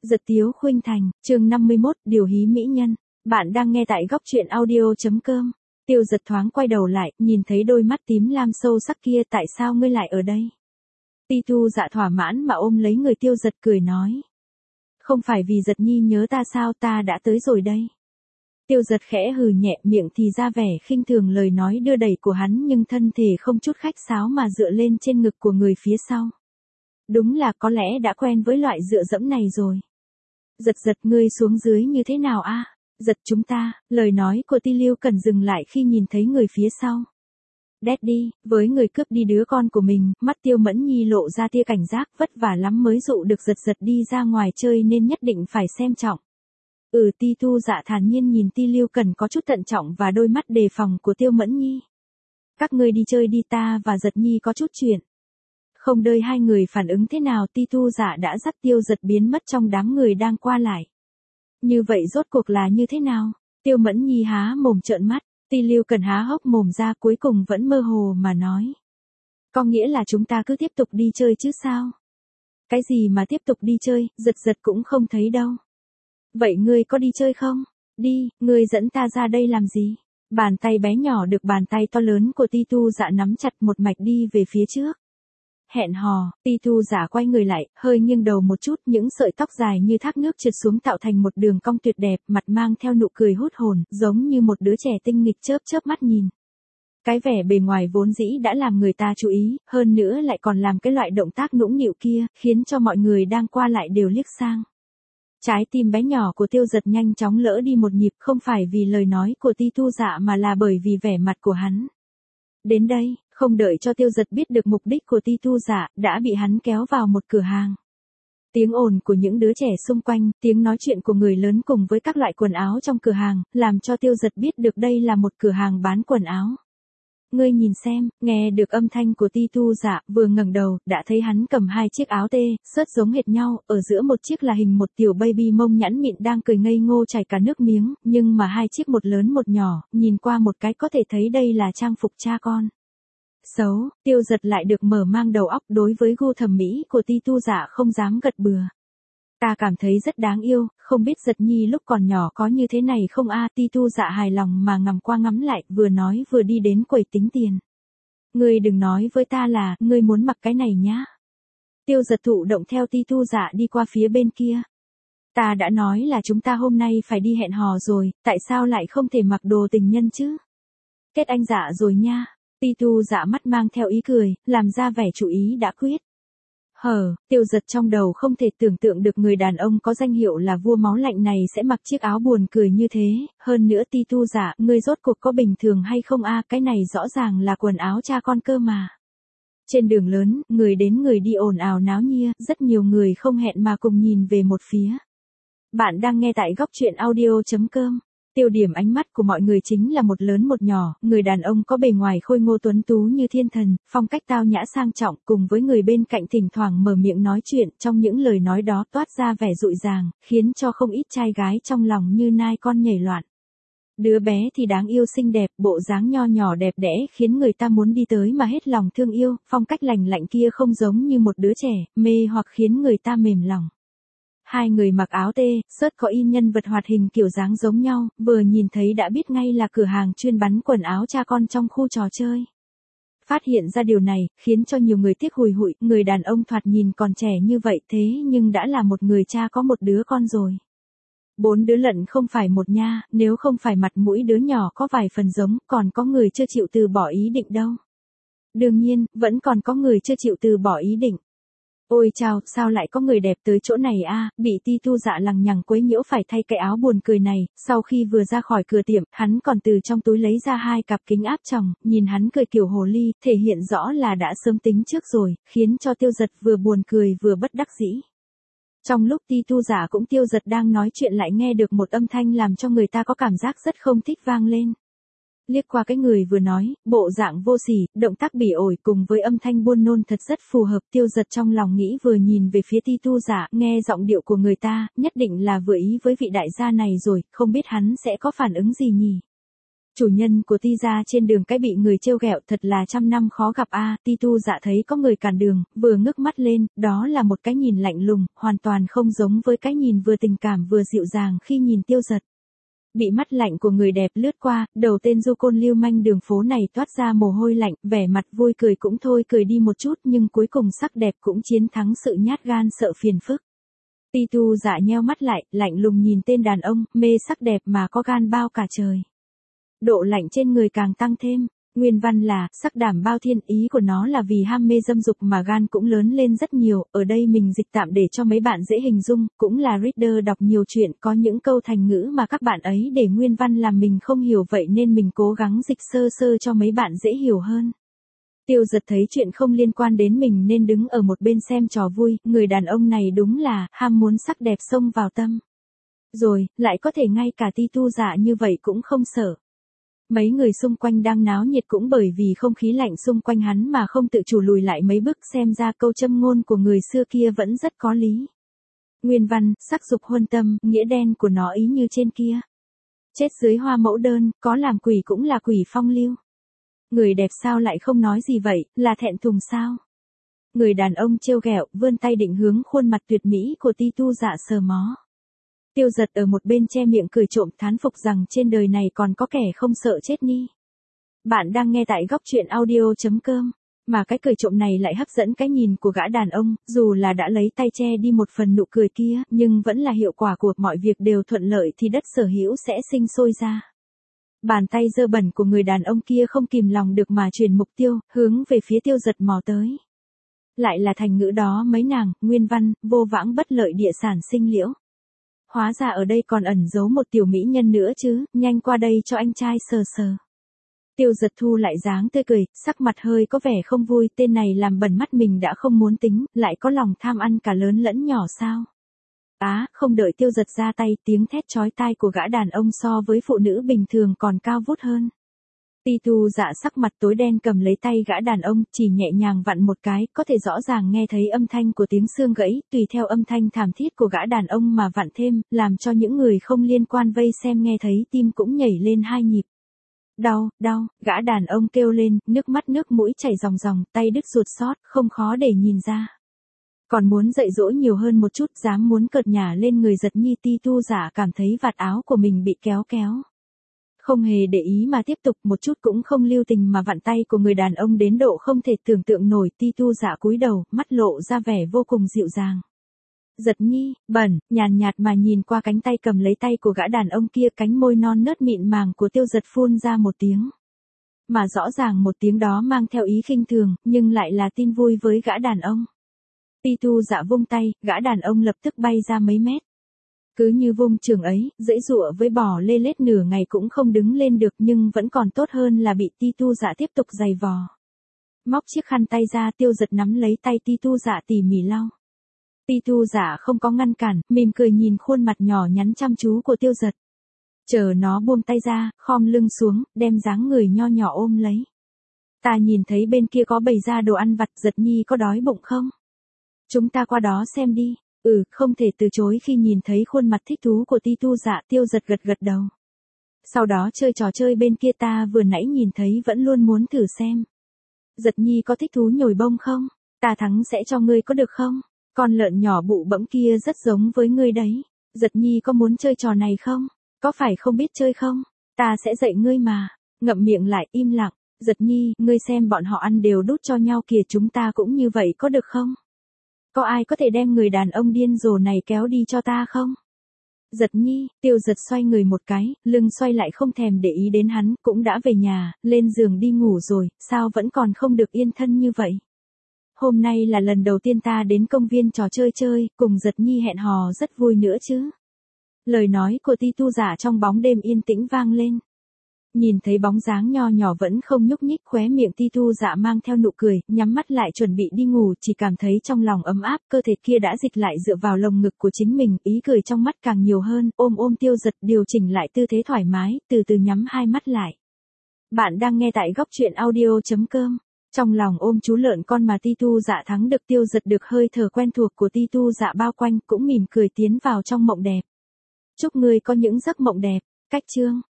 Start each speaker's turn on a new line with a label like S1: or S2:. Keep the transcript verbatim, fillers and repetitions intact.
S1: Giật Tiếu Khuynh Thành, chương năm mươi mốt, điều hí mỹ nhân. Bạn đang nghe tại góc truyện audio.com. Tiêu Giật thoáng quay đầu lại, nhìn thấy đôi mắt tím lam sâu sắc kia, tại sao ngươi lại ở đây? Ti Tu Dạ thỏa mãn mà ôm lấy người Tiêu Giật cười nói. Không phải vì Giật Nhi nhớ ta sao, ta đã tới rồi đây. Tiêu Giật khẽ hừ nhẹ, miệng thì ra vẻ khinh thường lời nói đưa đẩy của hắn, nhưng thân thể không chút khách sáo mà dựa lên trên ngực của người phía sau. Đúng là có lẽ đã quen với loại dựa dẫm này rồi. Giật Giật, ngươi xuống dưới như thế nào a? Giật chúng ta, lời nói của Ti Lưu Cần dừng lại khi nhìn thấy người phía sau. Daddy, với người cướp đi đứa con của mình, mắt Tiêu Mẫn Nhi lộ ra tia cảnh giác, vất vả lắm mới dụ được Giật Giật đi ra ngoài chơi nên nhất định phải xem trọng. Ừ, Ti Tu Dạ thản nhiên nhìn Ti Lưu Cần có chút thận trọng và đôi mắt đề phòng của Tiêu Mẫn Nhi. Các ngươi đi chơi đi, ta và Giật Nhi có chút chuyện. Không đợi hai người phản ứng thế nào, Ti Tu Dạ đã dắt Tiêu Giật biến mất trong đám người đang qua lại. Như vậy rốt cuộc là như thế nào? Tiêu Mẫn Nhi há mồm trợn mắt, Ti Lưu Cần há hốc mồm ra, cuối cùng vẫn mơ hồ mà nói. Có nghĩa là chúng ta cứ tiếp tục đi chơi chứ sao? Cái gì mà tiếp tục đi chơi, Giật Giật cũng không thấy đâu. Vậy ngươi có đi chơi không? Đi, ngươi dẫn ta ra đây làm gì? Bàn tay bé nhỏ được bàn tay to lớn của Ti Tu Dạ nắm chặt một mạch đi về phía trước. Hẹn hò, Ti Tu Dạ quay người lại, hơi nghiêng đầu một chút, những sợi tóc dài như thác nước trượt xuống tạo thành một đường cong tuyệt đẹp, mặt mang theo nụ cười hút hồn, giống như một đứa trẻ tinh nghịch chớp chớp mắt nhìn. Cái vẻ bề ngoài vốn dĩ đã làm người ta chú ý, hơn nữa lại còn làm cái loại động tác nũng nịu kia, khiến cho mọi người đang qua lại đều liếc sang. Trái tim bé nhỏ của Tiêu Giật nhanh chóng lỡ đi một nhịp, không phải vì lời nói của Ti Tu Dạ mà là bởi vì vẻ mặt của hắn. Đến đây, không đợi cho Tiêu Giật biết được mục đích của Ti Tu Dạ, đã bị hắn kéo vào một cửa hàng. Tiếng ồn của những đứa trẻ xung quanh, tiếng nói chuyện của người lớn cùng với các loại quần áo trong cửa hàng, làm cho Tiêu Giật biết được đây là một cửa hàng bán quần áo. Ngươi nhìn xem, nghe được âm thanh của Ti Tu Dạ, vừa ngẩng đầu, đã thấy hắn cầm hai chiếc áo tê, sớt giống hệt nhau, ở giữa một chiếc là hình một tiểu baby mông nhẵn mịn đang cười ngây ngô chảy cả nước miếng, nhưng mà hai chiếc một lớn một nhỏ, nhìn qua một cái có thể thấy đây là trang phục cha con. Xấu, Tiêu Giật lại được mở mang đầu óc, đối với gu thẩm mỹ của Ti Tu Dạ không dám gật bừa. Ta cảm thấy rất đáng yêu, không biết Giật Nhi lúc còn nhỏ có như thế này không a? Ti Tu Dạ hài lòng mà ngắm qua ngắm lại, vừa nói vừa đi đến quầy tính tiền. Ngươi đừng nói với ta là, ngươi muốn mặc cái này nhá. Tiêu Giật thụ động theo Ti Tu Dạ đi qua phía bên kia. Ta đã nói là chúng ta hôm nay phải đi hẹn hò rồi, tại sao lại không thể mặc đồ tình nhân chứ? Kết anh dạ rồi nha. Ti Tu Dạ mắt mang theo ý cười, làm ra vẻ chủ ý đã quyết. Hờ, Tiêu Giật trong đầu không thể tưởng tượng được người đàn ông có danh hiệu là vua máu lạnh này sẽ mặc chiếc áo buồn cười như thế, hơn nữa Ti Tu Dạ, ngươi rốt cuộc có bình thường hay không a? Cái này rõ ràng là quần áo cha con cơ mà. Trên đường lớn, người đến người đi ồn ào náo nhia, rất nhiều người không hẹn mà cùng nhìn về một phía. Bạn đang nghe tại góc truyện audio.com. Tiêu điểm ánh mắt của mọi người chính là một lớn một nhỏ, người đàn ông có bề ngoài khôi ngô tuấn tú như thiên thần, phong cách tao nhã sang trọng, cùng với người bên cạnh thỉnh thoảng mở miệng nói chuyện, trong những lời nói đó toát ra vẻ dịu dàng, khiến cho không ít trai gái trong lòng như nai con nhảy loạn. Đứa bé thì đáng yêu xinh đẹp, bộ dáng nho nhỏ đẹp đẽ khiến người ta muốn đi tới mà hết lòng thương yêu, phong cách lành lạnh kia không giống như một đứa trẻ, mê hoặc khiến người ta mềm lòng. Hai người mặc áo tê, sớt có in nhân vật hoạt hình kiểu dáng giống nhau, vừa nhìn thấy đã biết ngay là cửa hàng chuyên bán quần áo cha con trong khu trò chơi. Phát hiện ra điều này, khiến cho nhiều người tiếc hùi hụi, người đàn ông thoạt nhìn còn trẻ như vậy thế nhưng đã là một người cha có một đứa con rồi. Bốn đứa lận không phải một nha, nếu không phải mặt mũi đứa nhỏ có vài phần giống, còn có người chưa chịu từ bỏ ý định đâu. Đương nhiên, vẫn còn có người chưa chịu từ bỏ ý định. Ôi chao, sao lại có người đẹp tới chỗ này a? Bị Ti Tu Dạ lằng nhằng quấy nhiễu phải thay cái áo buồn cười này, sau khi vừa ra khỏi cửa tiệm, hắn còn từ trong túi lấy ra hai cặp kính áp tròng, nhìn hắn cười kiểu hồ ly, thể hiện rõ là đã sớm tính trước rồi, khiến cho Tiêu Giật vừa buồn cười vừa bất đắc dĩ. Trong lúc Ti Tu Dạ cũng Tiêu Giật đang nói chuyện lại nghe được một âm thanh làm cho người ta có cảm giác rất không thích vang lên. Liếc qua cái người vừa nói, bộ dạng vô sỉ, động tác bỉ ổi cùng với âm thanh buôn nôn thật rất phù hợp. Tiêu Giật trong lòng nghĩ vừa nhìn về phía Ti Tu Dạ, nghe giọng điệu của người ta, nhất định là vừa ý với vị đại gia này rồi, không biết hắn sẽ có phản ứng gì nhỉ. Chủ nhân của Ti gia trên đường cái bị người trêu ghẹo thật là trăm năm khó gặp a. Ti Tu Dạ thấy có người cản đường, vừa ngước mắt lên, đó là một cái nhìn lạnh lùng, hoàn toàn không giống với cái nhìn vừa tình cảm vừa dịu dàng khi nhìn Tiêu Giật. Bị mắt lạnh của người đẹp lướt qua, đầu tên du côn lưu manh đường phố này toát ra mồ hôi lạnh, vẻ mặt vui cười cũng thôi cười đi một chút nhưng cuối cùng sắc đẹp cũng chiến thắng sự nhát gan sợ phiền phức. Ti Tu Dạ nheo mắt lại, lạnh lùng nhìn tên đàn ông, mê sắc đẹp mà có gan bao cả trời. Độ lạnh trên người càng tăng thêm, nguyên văn là, sắc đảm bao thiên, ý của nó là vì ham mê dâm dục mà gan cũng lớn lên rất nhiều, ở đây mình dịch tạm để cho mấy bạn dễ hình dung, cũng là reader đọc nhiều chuyện có những câu thành ngữ mà các bạn ấy để nguyên văn làm mình không hiểu vậy nên mình cố gắng dịch sơ sơ cho mấy bạn dễ hiểu hơn. Tiêu Giật thấy chuyện không liên quan đến mình nên đứng ở một bên xem trò vui, người đàn ông này đúng là, ham muốn sắc đẹp xông vào tâm. Rồi, lại có thể ngay cả Ti Tu Dạ như vậy cũng không sợ. Mấy người xung quanh đang náo nhiệt cũng bởi vì không khí lạnh xung quanh hắn mà không tự chủ lùi lại mấy bước xem ra câu châm ngôn của người xưa kia vẫn rất có lý. Nguyên văn, sắc dục huân tâm, nghĩa đen của nó ý như trên kia. Chết dưới hoa mẫu đơn, có làm quỷ cũng là quỷ phong lưu. Người đẹp sao lại không nói gì vậy, là thẹn thùng sao? Người đàn ông trêu ghẹo, vươn tay định hướng khuôn mặt tuyệt mỹ của Ti Tu Dạ sờ mó. Tiêu Giật ở một bên che miệng cười trộm thán phục rằng trên đời này còn có kẻ không sợ chết ni. Bạn đang nghe tại góc truyện audio chấm com, mà cái cười trộm này lại hấp dẫn cái nhìn của gã đàn ông, dù là đã lấy tay che đi một phần nụ cười kia, nhưng vẫn là hiệu quả của mọi việc đều thuận lợi thì đất sở hữu sẽ sinh sôi ra. Bàn tay dơ bẩn của người đàn ông kia không kìm lòng được mà chuyển mục tiêu, hướng về phía Tiêu Giật mò tới. Lại là thành ngữ đó mấy nàng, nguyên văn, vô vãng bất lợi địa sản sinh liễu. Hóa ra ở đây còn ẩn giấu một tiểu mỹ nhân nữa chứ, nhanh qua đây cho anh trai sờ sờ. Tiêu Giật thu lại dáng tươi cười, sắc mặt hơi có vẻ không vui, tên này làm bẩn mắt mình đã không muốn tính, lại có lòng tham ăn cả lớn lẫn nhỏ sao. Á, à, không đợi Tiêu Giật ra tay, tiếng thét chói tai của gã đàn ông so với phụ nữ bình thường còn cao vút hơn. Ti Tu Dạ sắc mặt tối đen cầm lấy tay gã đàn ông, chỉ nhẹ nhàng vặn một cái, có thể rõ ràng nghe thấy âm thanh của tiếng xương gãy, tùy theo âm thanh thảm thiết của gã đàn ông mà vặn thêm, làm cho những người không liên quan vây xem nghe thấy tim cũng nhảy lên hai nhịp. Đau, đau, gã đàn ông kêu lên, nước mắt nước mũi chảy ròng ròng, tay đứt ruột xót, không khó để nhìn ra. Còn muốn dạy dỗ nhiều hơn một chút, dám muốn cợt nhả lên người Giật Nhi. Ti Tu Dạ cảm thấy vạt áo của mình bị kéo kéo. Không hề để ý mà tiếp tục, một chút cũng không lưu tình mà vặn tay của người đàn ông đến độ không thể tưởng tượng nổi. Ti Tu Dạ cúi đầu, mắt lộ ra vẻ vô cùng dịu dàng. Giật Nhi, bẩn, nhàn nhạt mà nhìn qua cánh tay cầm lấy tay của gã đàn ông kia, cánh môi non nớt mịn màng của Tiêu Giật phun ra một tiếng. Mà rõ ràng một tiếng đó mang theo ý khinh thường, nhưng lại là tin vui với gã đàn ông. Ti Tu Dạ vung tay, gã đàn ông lập tức bay ra mấy mét. Cứ như vung trường ấy, dãy dụa với bò lê lết nửa ngày cũng không đứng lên được, nhưng vẫn còn tốt hơn là bị Ti Tu Dạ tiếp tục giày vò. Móc chiếc khăn tay ra, Tiêu Giật nắm lấy tay Ti Tu Dạ tỉ mỉ lau. Ti Tu Dạ không có ngăn cản, mỉm cười nhìn khuôn mặt nhỏ nhắn chăm chú của Tiêu Giật. Chờ nó buông tay ra, khom lưng xuống, đem dáng người nho nhỏ ôm lấy. Ta nhìn thấy bên kia có bày ra đồ ăn vặt, Giật Nhi có đói bụng không? Chúng ta qua đó xem đi. Ừ, không thể từ chối khi nhìn thấy khuôn mặt thích thú của Ti Tu Dạ. Tiêu Giật gật gật đầu. Sau đó chơi trò chơi bên kia ta vừa nãy nhìn thấy vẫn luôn muốn thử xem. Giật Nhi có thích thú nhồi bông không? Ta thắng sẽ cho ngươi có được không? Con lợn nhỏ bụ bẫm kia rất giống với ngươi đấy. Giật Nhi có muốn chơi trò này không? Có phải không biết chơi không? Ta sẽ dạy ngươi mà. Ngậm miệng lại, im lặng. Giật Nhi, ngươi xem bọn họ ăn đều đút cho nhau kìa, chúng ta cũng như vậy có được không? Có ai có thể đem người đàn ông điên rồ này kéo đi cho ta không? Giật Nhi, Tiêu Giật xoay người một cái, lưng xoay lại không thèm để ý đến hắn, cũng đã về nhà, lên giường đi ngủ rồi, sao vẫn còn không được yên thân như vậy? Hôm nay là lần đầu tiên ta đến công viên trò chơi chơi, cùng Giật Nhi hẹn hò rất vui nữa chứ. Lời nói của Ti Tu Dạ trong bóng đêm yên tĩnh vang lên. Nhìn thấy bóng dáng nho nhỏ vẫn không nhúc nhích, khóe miệng Ti Tu Dạ mang theo nụ cười, nhắm mắt lại chuẩn bị đi ngủ, chỉ cảm thấy trong lòng ấm áp, cơ thể kia đã dịch lại dựa vào lồng ngực của chính mình, ý cười trong mắt càng nhiều hơn, ôm ôm Tiêu Giật, điều chỉnh lại tư thế thoải mái, từ từ nhắm hai mắt lại. Bạn đang nghe tại góc truyện audio chấm com. Trong lòng ôm chú lợn con mà Ti Tu Dạ thắng được, Tiêu Giật được hơi thở quen thuộc của Ti Tu Dạ bao quanh, cũng mỉm cười tiến vào trong mộng đẹp. Chúc ngươi có những giấc mộng đẹp. Cách chương